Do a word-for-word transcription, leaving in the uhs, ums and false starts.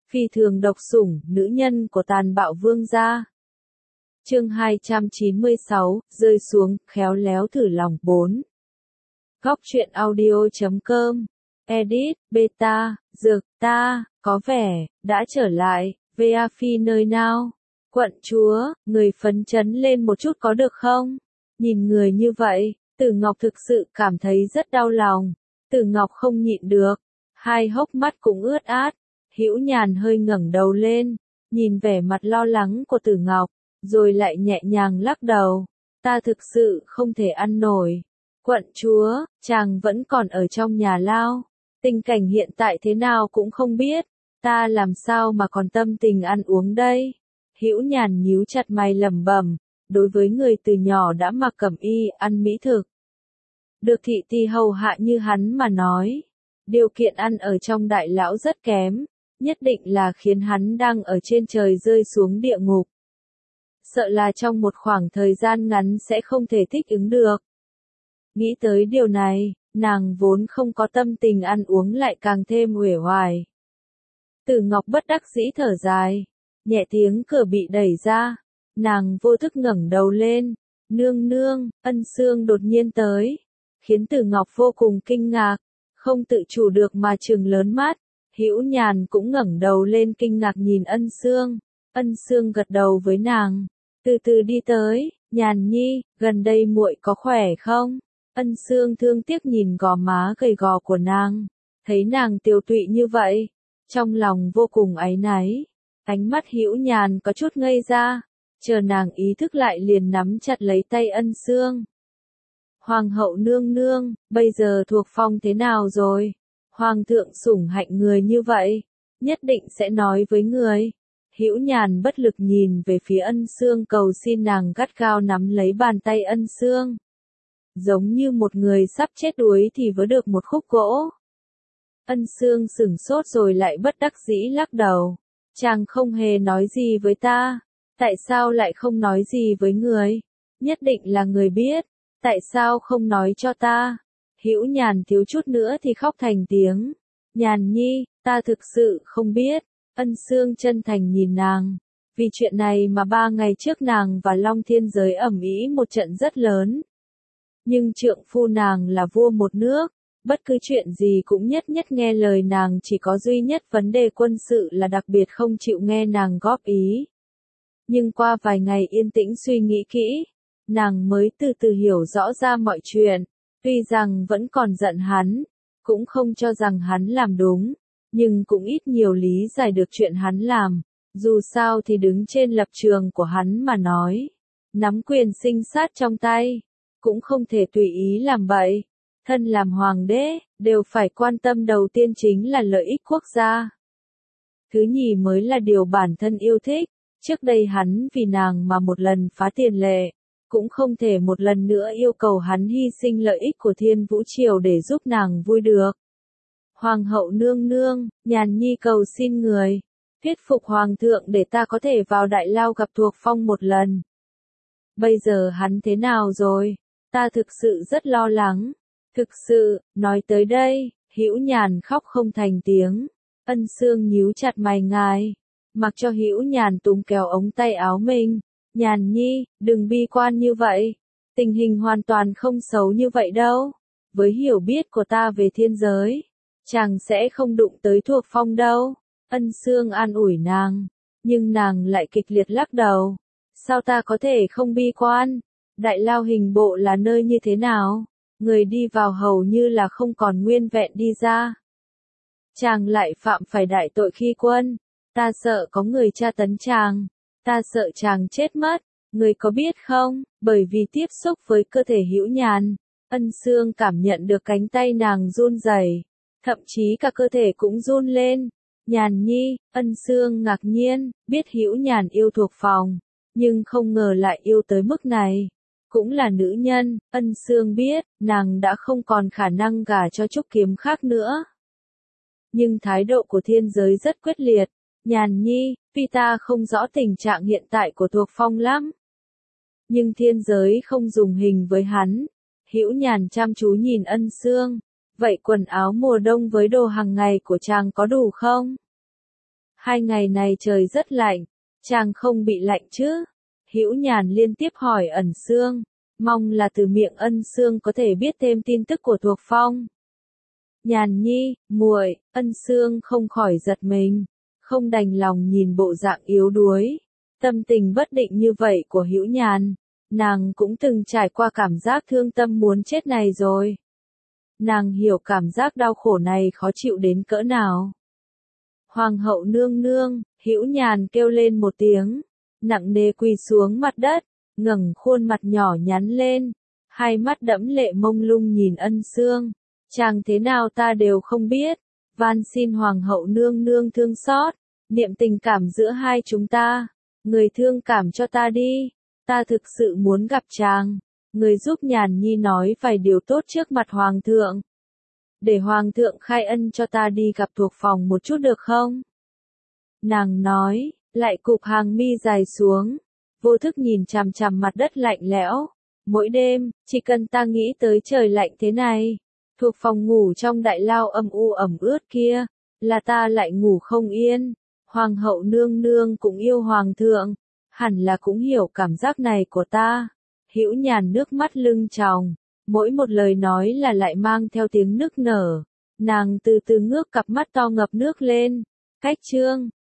Phi thường độc sủng, nữ nhân của tàn bạo vương gia. Chương hai trăm chín mươi sáu, rơi xuống, khéo léo thử lòng bốn. Góc truyện audio chấm com, edit, beta, dược, ta, có vẻ, đã trở lại, vê phi nơi nào? Quận chúa, người phấn chấn lên một chút có được không? Nhìn người như vậy, Tử Ngọc thực sự cảm thấy rất đau lòng. Tử Ngọc không nhịn được, hai hốc mắt cũng ướt át. Hữu Nhàn hơi ngẩng đầu lên, nhìn vẻ mặt lo lắng của Tử Ngọc, rồi lại nhẹ nhàng lắc đầu. Ta thực sự không thể ăn nổi. Quận chúa, chàng vẫn còn ở trong nhà lao. Tình cảnh hiện tại thế nào cũng không biết. Ta làm sao mà còn tâm tình ăn uống đây? Hữu Nhàn nhíu chặt mày lẩm bẩm. Đối với người từ nhỏ đã mặc cẩm y ăn mỹ thực, được thị ti hầu hạ như hắn mà nói, điều kiện ăn ở trong đại lão rất kém, nhất định là khiến hắn đang ở trên trời rơi xuống địa ngục. Sợ là trong một khoảng thời gian ngắn sẽ không thể thích ứng được. Nghĩ tới điều này, nàng vốn không có tâm tình ăn uống lại càng thêm uể oải. Tử Ngọc bất đắc dĩ thở dài, nhẹ tiếng cửa bị đẩy ra, nàng vô thức ngẩng đầu lên, nương nương, Ân Sương đột nhiên tới, khiến Tử Ngọc vô cùng kinh ngạc, không tự chủ được mà trừng lớn mắt. Hữu Nhàn cũng ngẩng đầu lên kinh ngạc nhìn Ân Sương. Ân Sương gật đầu với nàng, từ từ đi tới. Nhàn nhi, gần đây muội có khỏe không? Ân Sương thương tiếc nhìn gò má gầy gò của nàng, thấy nàng tiều tụy như vậy, trong lòng vô cùng áy náy. Ánh mắt Hữu Nhàn có chút ngây ra, chờ nàng ý thức lại liền nắm chặt lấy tay Ân Sương. Hoàng hậu nương nương, bây giờ thuộc phong thế nào rồi? Hoàng thượng sủng hạnh người như vậy, nhất định sẽ nói với người. Hữu Nhàn bất lực nhìn về phía Ân Sương cầu xin nàng gắt gao nắm lấy bàn tay Ân Sương. Giống như một người sắp chết đuối thì vớ được một khúc gỗ. Ân Sương sửng sốt rồi lại bất đắc dĩ lắc đầu. Chàng không hề nói gì với ta. Tại sao lại không nói gì với người? Nhất định là người biết. Tại sao không nói cho ta? Hữu Nhàn thiếu chút nữa thì khóc thành tiếng. Nhàn nhi, ta thực sự không biết. Ân Sương chân thành nhìn nàng. Vì chuyện này mà ba ngày trước nàng và Long Thiên Giới ầm ĩ một trận rất lớn. Nhưng trượng phu nàng là vua một nước. Bất cứ chuyện gì cũng nhất nhất nghe lời nàng, chỉ có duy nhất vấn đề quân sự là đặc biệt không chịu nghe nàng góp ý. Nhưng qua vài ngày yên tĩnh suy nghĩ kỹ, nàng mới từ từ hiểu rõ ra mọi chuyện. Tuy rằng vẫn còn giận hắn, cũng không cho rằng hắn làm đúng, nhưng cũng ít nhiều lý giải được chuyện hắn làm. Dù sao thì đứng trên lập trường của hắn mà nói, nắm quyền sinh sát trong tay, cũng không thể tùy ý làm bậy. Thân làm hoàng đế, đều phải quan tâm đầu tiên chính là lợi ích quốc gia. Thứ nhì mới là điều bản thân yêu thích. Trước đây hắn vì nàng mà một lần phá tiền lệ, cũng không thể một lần nữa yêu cầu hắn hy sinh lợi ích của Thiên Vũ Triều để giúp nàng vui được. Hoàng hậu nương nương, Nhàn nhi cầu xin người, thuyết phục hoàng thượng để ta có thể vào đại lao gặp Thuộc Phong một lần. Bây giờ hắn thế nào rồi? Ta thực sự rất lo lắng. Thực sự, nói tới đây, Hữu Nhàn khóc không thành tiếng. Ân Sương nhíu chặt mày ngài, mặc cho Hữu Nhàn túm kéo ống tay áo mình. Nhàn nhi, đừng bi quan như vậy. Tình hình hoàn toàn không xấu như vậy đâu. Với hiểu biết của ta về thiên giới, chàng sẽ không đụng tới Thuộc Phong đâu. Ân Sương an ủi nàng, nhưng nàng lại kịch liệt lắc đầu. Sao ta có thể không bi quan? Đại lao hình bộ là nơi như thế nào? Người đi vào hầu như là không còn nguyên vẹn đi ra. Chàng lại phạm phải đại tội khi quân. Ta sợ có người tra tấn chàng. Ta sợ chàng chết mất. Người có biết không? Bởi vì tiếp xúc với cơ thể Hữu Nhàn, Ân Sương cảm nhận được cánh tay nàng run rẩy, thậm chí cả cơ thể cũng run lên. Nhàn nhi, Ân Sương ngạc nhiên, biết Hữu Nhàn yêu Thuộc Phong, nhưng không ngờ lại yêu tới mức này. Cũng là nữ nhân, Ân Sương biết, nàng đã không còn khả năng gả cho Trúc Kiếm khác nữa. Nhưng thái độ của thiên giới rất quyết liệt. Nhàn nhi, vì ta không rõ tình trạng hiện tại của Thuộc Phong lắm. Nhưng thiên giới không dùng hình với hắn. Hữu Nhàn chăm chú nhìn Ân Sương. Vậy quần áo mùa đông với đồ hàng ngày của chàng có đủ không? Hai ngày này trời rất lạnh, chàng không bị lạnh chứ? Hữu Nhàn liên tiếp hỏi Ẩn Xương, mong là từ miệng Ân Xương có thể biết thêm tin tức của Thuộc Phong. Nhàn nhi, muội, Ân Xương không khỏi giật mình, không đành lòng nhìn bộ dạng yếu đuối, tâm tình bất định như vậy của Hữu Nhàn, nàng cũng từng trải qua cảm giác thương tâm muốn chết này rồi. Nàng hiểu cảm giác đau khổ này khó chịu đến cỡ nào. Hoàng hậu nương nương, Hữu Nhàn kêu lên một tiếng, nặng nề quỳ xuống mặt đất, ngẩng khuôn mặt nhỏ nhắn lên, hai mắt đẫm lệ mông lung nhìn Ân Xương. Chàng thế nào ta đều không biết, van xin Hoàng hậu nương nương thương xót, niệm tình cảm giữa hai chúng ta, người thương cảm cho ta đi, ta thực sự muốn gặp chàng, người giúp Nhàn nhi nói vài điều tốt trước mặt Hoàng thượng. Để Hoàng thượng khai ân cho ta đi gặp Thuộc Phong một chút được không? Nàng nói, lại cụp hàng mi dài xuống, vô thức nhìn chằm chằm mặt đất lạnh lẽo. Mỗi đêm, chỉ cần ta nghĩ tới trời lạnh thế này, Thuộc Phong ngủ trong đại lao âm u ẩm ướt kia, là ta lại ngủ không yên. Hoàng hậu nương nương cũng yêu Hoàng thượng, hẳn là cũng hiểu cảm giác này của ta. Hữu Nhàn nước mắt lưng tròng, mỗi một lời nói là lại mang theo tiếng nức nở. Nàng từ từ ngước cặp mắt to ngập nước lên. Cách chương